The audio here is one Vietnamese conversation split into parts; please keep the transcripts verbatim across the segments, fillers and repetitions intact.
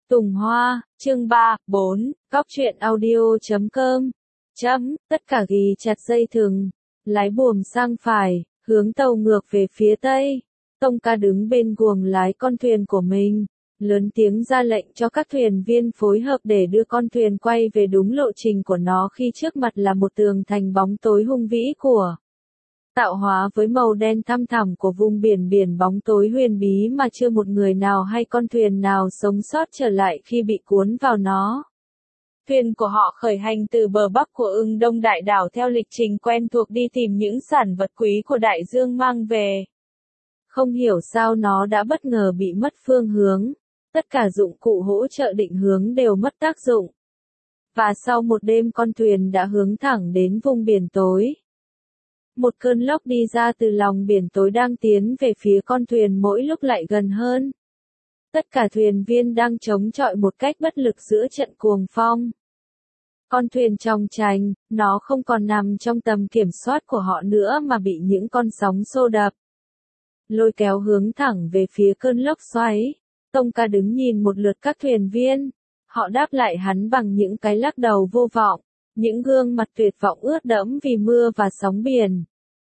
Tùng Hoa, chương ba, bốn, góc truyện audio chấm com. Chấm, tất cả ghi chặt dây thừng, lái buồm sang phải, hướng tàu ngược về phía tây. Tông Ca đứng bên guồng lái con thuyền của mình, lớn tiếng ra lệnh cho các thuyền viên phối hợp để đưa con thuyền quay về đúng lộ trình của nó khi trước mặt là một tường thành bóng tối hung vĩ của tạo hóa với màu đen thăm thẳm của vùng biển biển bóng tối huyền bí mà chưa một người nào hay con thuyền nào sống sót trở lại khi bị cuốn vào nó. Thuyền của họ khởi hành từ bờ bắc của Ưng Đông Đại đảo theo lịch trình quen thuộc đi tìm những sản vật quý của đại dương mang về. Không hiểu sao nó đã bất ngờ bị mất phương hướng. Tất cả dụng cụ hỗ trợ định hướng đều mất tác dụng. Và sau một đêm con thuyền đã hướng thẳng đến vùng biển tối. Một cơn lốc đi ra từ lòng biển tối đang tiến về phía con thuyền mỗi lúc lại gần hơn. Tất cả thuyền viên đang chống chọi một cách bất lực giữa trận cuồng phong. Con thuyền trong chành, nó không còn nằm trong tầm kiểm soát của họ nữa mà bị những con sóng xô đập, lôi kéo hướng thẳng về phía cơn lốc xoáy. Tông Ca đứng nhìn một lượt các thuyền viên. Họ đáp lại hắn bằng những cái lắc đầu vô vọng, những gương mặt tuyệt vọng ướt đẫm vì mưa và sóng biển.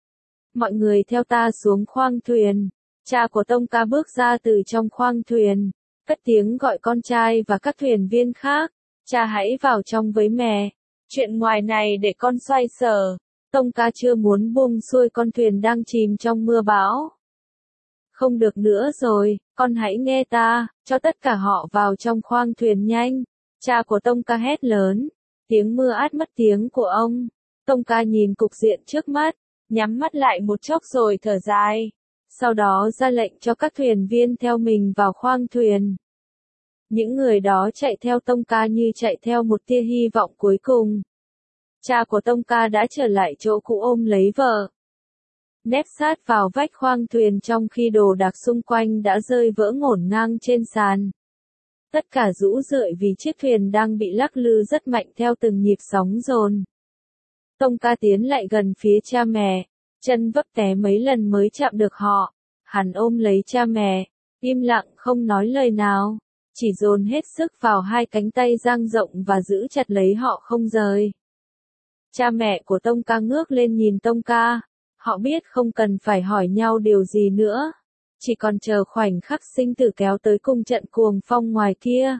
Mọi người theo ta xuống khoang thuyền. Cha của Tông Ca bước ra từ trong khoang thuyền, cất tiếng gọi con trai và các thuyền viên khác. Cha hãy vào trong với mẹ. Chuyện ngoài này để con xoay sở. Tông Ca chưa muốn buông xuôi con thuyền đang chìm trong mưa bão. Không được nữa rồi, con hãy nghe ta, cho tất cả họ vào trong khoang thuyền nhanh. Cha của Tông Ca hét lớn. Tiếng mưa át mất tiếng của ông. Tông Ca nhìn cục diện trước mắt, nhắm mắt lại một chốc rồi thở dài. Sau đó ra lệnh cho các thuyền viên theo mình vào khoang thuyền. Những người đó chạy theo Tông Ca như chạy theo một tia hy vọng cuối cùng. Cha của Tông Ca đã trở lại chỗ cũ ôm lấy vợ, nép sát vào vách khoang thuyền trong khi đồ đạc xung quanh đã rơi vỡ ngổn ngang trên sàn. Tất cả rũ rượi vì chiếc thuyền đang bị lắc lư rất mạnh theo từng nhịp sóng dồn. Tông Ca tiến lại gần phía cha mẹ, chân vấp té mấy lần mới chạm được họ. Hắn ôm lấy cha mẹ, im lặng không nói lời nào, chỉ dồn hết sức vào hai cánh tay dang rộng và giữ chặt lấy họ không rời. Cha mẹ của Tông Ca ngước lên nhìn Tông Ca. Họ biết không cần phải hỏi nhau điều gì nữa, chỉ còn chờ khoảnh khắc sinh tử kéo tới cùng trận cuồng phong ngoài kia.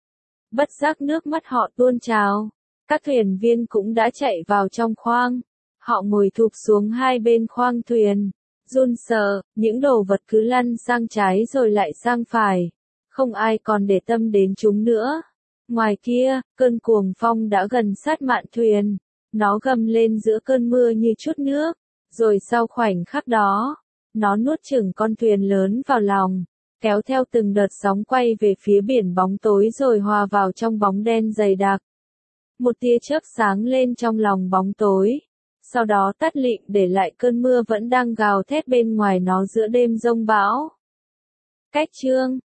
Bất giác nước mắt họ tuôn trào. Các thuyền viên cũng đã chạy vào trong khoang. Họ ngồi thụp xuống hai bên khoang thuyền, run sợ, những đồ vật cứ lăn sang trái rồi lại sang phải. Không ai còn để tâm đến chúng nữa. Ngoài kia, cơn cuồng phong đã gần sát mạn thuyền. Nó gầm lên giữa cơn mưa như chút nước. Rồi sau khoảnh khắc đó, nó nuốt chửng con thuyền lớn vào lòng, kéo theo từng đợt sóng quay về phía biển bóng tối rồi hòa vào trong bóng đen dày đặc. Một tia chớp sáng lên trong lòng bóng tối, sau đó tắt lịm để lại cơn mưa vẫn đang gào thét bên ngoài nó giữa đêm giông bão. Cách chương